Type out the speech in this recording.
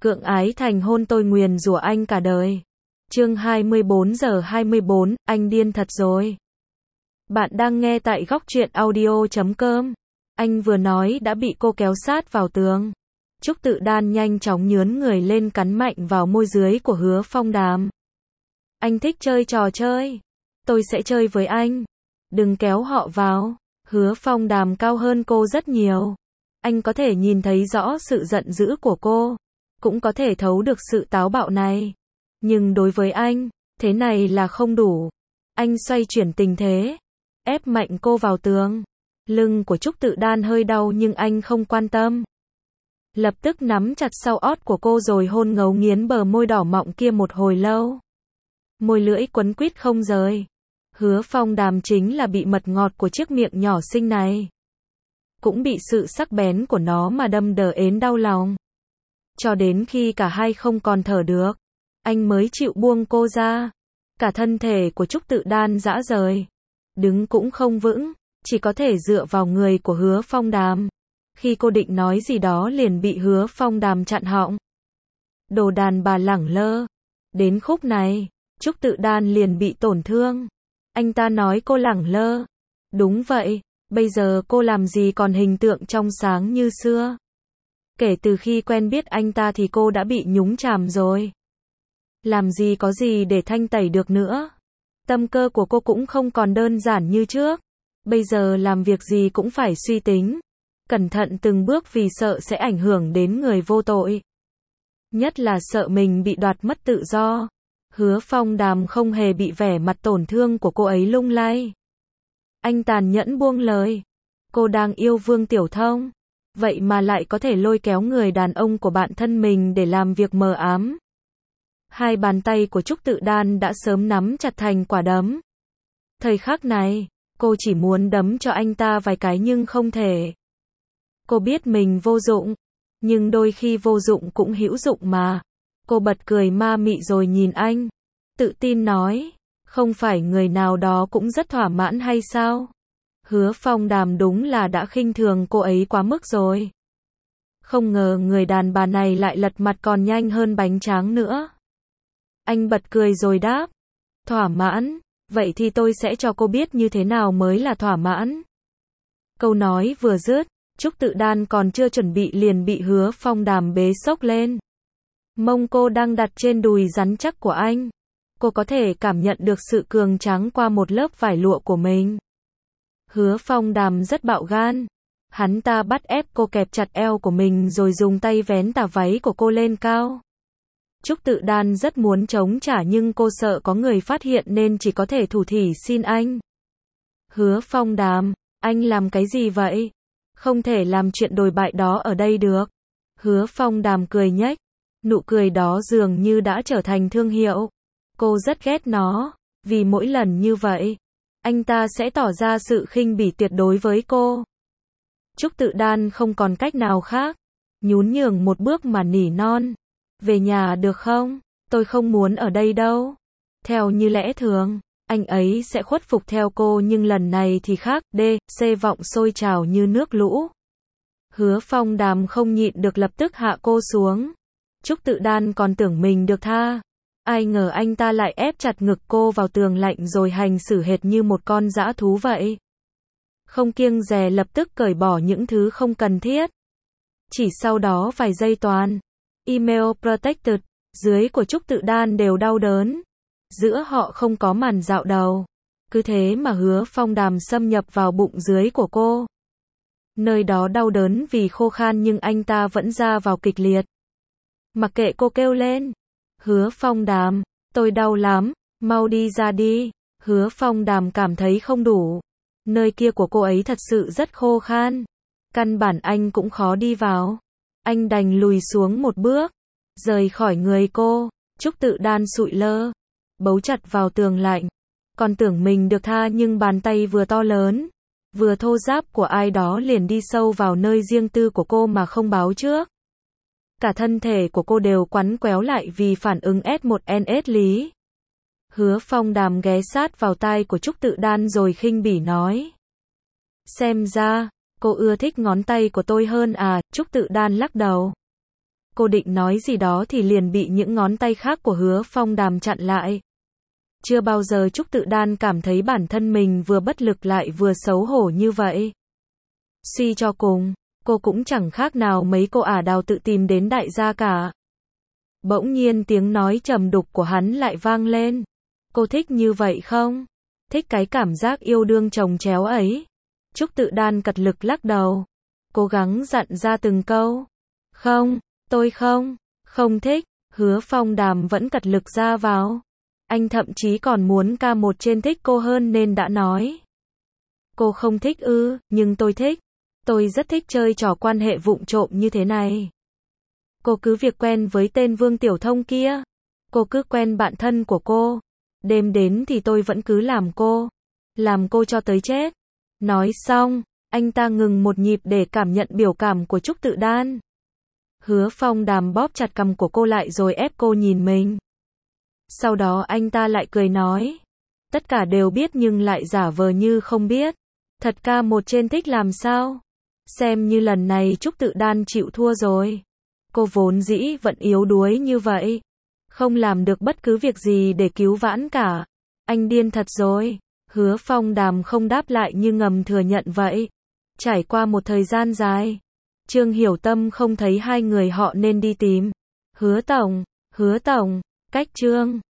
Cưỡng ái thành hôn tôi nguyền rủa anh cả đời. Chương 24:24, anh điên thật rồi. Bạn đang nghe tại góc truyện audio.com. Anh vừa nói đã bị cô kéo sát vào tường. Trúc Tự Đan nhanh chóng nhướn người lên cắn mạnh vào môi dưới của Hứa Phong Đàm. Anh thích chơi trò chơi. Tôi sẽ chơi với anh. Đừng kéo họ vào. Hứa Phong Đàm cao hơn cô rất nhiều. Anh có thể nhìn thấy rõ sự giận dữ của cô. Cũng có thể thấu được sự táo bạo này. Nhưng đối với anh, thế này là không đủ. Anh xoay chuyển tình thế. Ép mạnh cô vào tường. Lưng của Trúc Tự Đan hơi đau nhưng anh không quan tâm. Lập tức nắm chặt sau ót của cô rồi hôn ngấu nghiến bờ môi đỏ mọng kia một hồi lâu. Môi lưỡi quấn quýt không rời. Hứa Phong Đàm chính là bị mật ngọt của chiếc miệng nhỏ xinh này. Cũng bị sự sắc bén của nó mà đâm đờ ến đau lòng. Cho đến khi cả hai không còn thở được, anh mới chịu buông cô ra. Cả thân thể của Trúc Tự Đan rã rời. Đứng cũng không vững, chỉ có thể dựa vào người của Hứa Phong Đàm. Khi cô định nói gì đó liền bị Hứa Phong Đàm chặn họng. Đồ đàn bà lẳng lơ. Đến khúc này, Trúc Tự Đan liền bị tổn thương. Anh ta nói cô lẳng lơ. Đúng vậy, bây giờ cô làm gì còn hình tượng trong sáng như xưa. Kể từ khi quen biết anh ta thì cô đã bị nhúng chàm rồi. Làm gì có gì để thanh tẩy được nữa. Tâm cơ của cô cũng không còn đơn giản như trước. Bây giờ làm việc gì cũng phải suy tính. Cẩn thận từng bước vì sợ sẽ ảnh hưởng đến người vô tội. Nhất là sợ mình bị đoạt mất tự do. Hứa Phong Đàm không hề bị vẻ mặt tổn thương của cô ấy lung lay. Anh tàn nhẫn buông lời. Cô đang yêu Vương Tiểu Thông. Vậy mà lại có thể lôi kéo người đàn ông của bạn thân mình để làm việc mờ ám. Hai bàn tay của Trúc Tự Đan đã sớm nắm chặt thành quả đấm. Thời khắc này, cô chỉ muốn đấm cho anh ta vài cái nhưng không thể. Cô biết mình vô dụng, nhưng đôi khi vô dụng cũng hữu dụng mà. Cô bật cười ma mị rồi nhìn anh, tự tin nói, không phải người nào đó cũng rất thỏa mãn hay sao? Hứa Phong Đàm đúng là đã khinh thường cô ấy quá mức rồi. Không ngờ người đàn bà này lại lật mặt còn nhanh hơn bánh tráng nữa. Anh bật cười rồi đáp, thỏa mãn, vậy thì tôi sẽ cho cô biết như thế nào mới là thỏa mãn. Câu nói vừa dứt, Trúc Tự Đan còn chưa chuẩn bị liền bị Hứa Phong Đàm bế xốc lên. Mông cô đang đặt trên đùi rắn chắc của anh. Cô có thể cảm nhận được sự cường tráng qua một lớp vải lụa của mình. Hứa Phong Đàm rất bạo gan. Hắn ta bắt ép cô kẹp chặt eo của mình rồi dùng tay vén tà váy của cô lên cao. Trúc Tự Đan rất muốn chống trả nhưng cô sợ có người phát hiện nên chỉ có thể thủ thỉ xin anh. Hứa Phong Đàm, anh làm cái gì vậy? Không thể làm chuyện đồi bại đó ở đây được. Hứa Phong Đàm cười nhếch. Nụ cười đó dường như đã trở thành thương hiệu. Cô rất ghét nó, vì mỗi lần như vậy, anh ta sẽ tỏ ra sự khinh bỉ tuyệt đối với cô. Trúc Tự Đan không còn cách nào khác, nhún nhường một bước mà nỉ non. Về nhà được không? Tôi không muốn ở đây đâu. Theo như lẽ thường, anh ấy sẽ khuất phục theo cô nhưng lần này thì khác. Vọng sôi trào như nước lũ. Hứa Phong Đàm không nhịn được lập tức hạ cô xuống. Trúc Tự Đan còn tưởng mình được tha. Ai ngờ anh ta lại ép chặt ngực cô vào tường lạnh rồi hành xử hệt như một con dã thú vậy. Không kiêng dè lập tức cởi bỏ những thứ không cần thiết. Chỉ sau đó vài giây toàn. Email protected, dưới của Trúc Tự Đan đều đau đớn. Giữa họ không có màn dạo đầu. Cứ thế mà Hứa Phong Đàm xâm nhập vào bụng dưới của cô. Nơi đó đau đớn vì khô khan nhưng anh ta vẫn ra vào kịch liệt. Mặc kệ cô kêu lên. Hứa Phong Đàm, tôi đau lắm, mau đi ra đi. Hứa Phong Đàm cảm thấy không đủ. Nơi kia của cô ấy thật sự rất khô khan. Căn bản anh cũng khó đi vào. Anh đành lùi xuống một bước. Rời khỏi người cô. Trúc Tự Đan sụi lơ. Bấu chặt vào tường lạnh. Còn tưởng mình được tha nhưng bàn tay vừa to lớn, vừa thô ráp của ai đó liền đi sâu vào nơi riêng tư của cô mà không báo trước. Cả thân thể của cô đều quắn quéo lại vì phản ứng S1NS lý. Hứa Phong Đàm ghé sát vào tai của Trúc Tự Đan rồi khinh bỉ nói. Xem ra, cô ưa thích ngón tay của tôi hơn à? Trúc Tự Đan lắc đầu. Cô định nói gì đó thì liền bị những ngón tay khác của Hứa Phong Đàm chặn lại. Chưa bao giờ Trúc Tự Đan cảm thấy bản thân mình vừa bất lực lại vừa xấu hổ như vậy. Suy cho cùng, cô cũng chẳng khác nào mấy cô ả đào tự tìm đến đại gia cả. Bỗng nhiên tiếng nói trầm đục của hắn lại vang lên. Cô thích như vậy không? Thích cái cảm giác yêu đương chồng chéo ấy. Trúc Tự Đan cật lực lắc đầu, cố gắng dặn ra từng câu. Không, tôi không thích. Hứa Phong Đàm vẫn cật lực ra vào. Anh thậm chí còn muốn ca một trên thích cô hơn nên đã nói. Cô không thích ư, nhưng tôi thích. Tôi rất thích chơi trò quan hệ vụng trộm như thế này. Cô cứ việc quen với tên Vương Tiểu Thông kia. Cô cứ quen bạn thân của cô. Đêm đến thì tôi vẫn cứ làm cô. Làm cô cho tới chết. Nói xong, anh ta ngừng một nhịp để cảm nhận biểu cảm của Trúc Tự Đan. Hứa Phong Đàm bóp chặt cằm của cô lại rồi ép cô nhìn mình. Sau đó anh ta lại cười nói. Tất cả đều biết nhưng lại giả vờ như không biết. Thật ca một trên thích làm sao? Xem như lần này Trúc Tự Đan chịu thua rồi. Cô vốn dĩ vẫn yếu đuối như vậy. Không làm được bất cứ việc gì để cứu vãn cả. Anh điên thật rồi. Hứa Phong Đàm không đáp lại nhưng ngầm thừa nhận vậy. Trải qua một thời gian dài, Trương Hiểu Tâm không thấy hai người họ nên đi tìm. Hứa Tổng, cách Trương.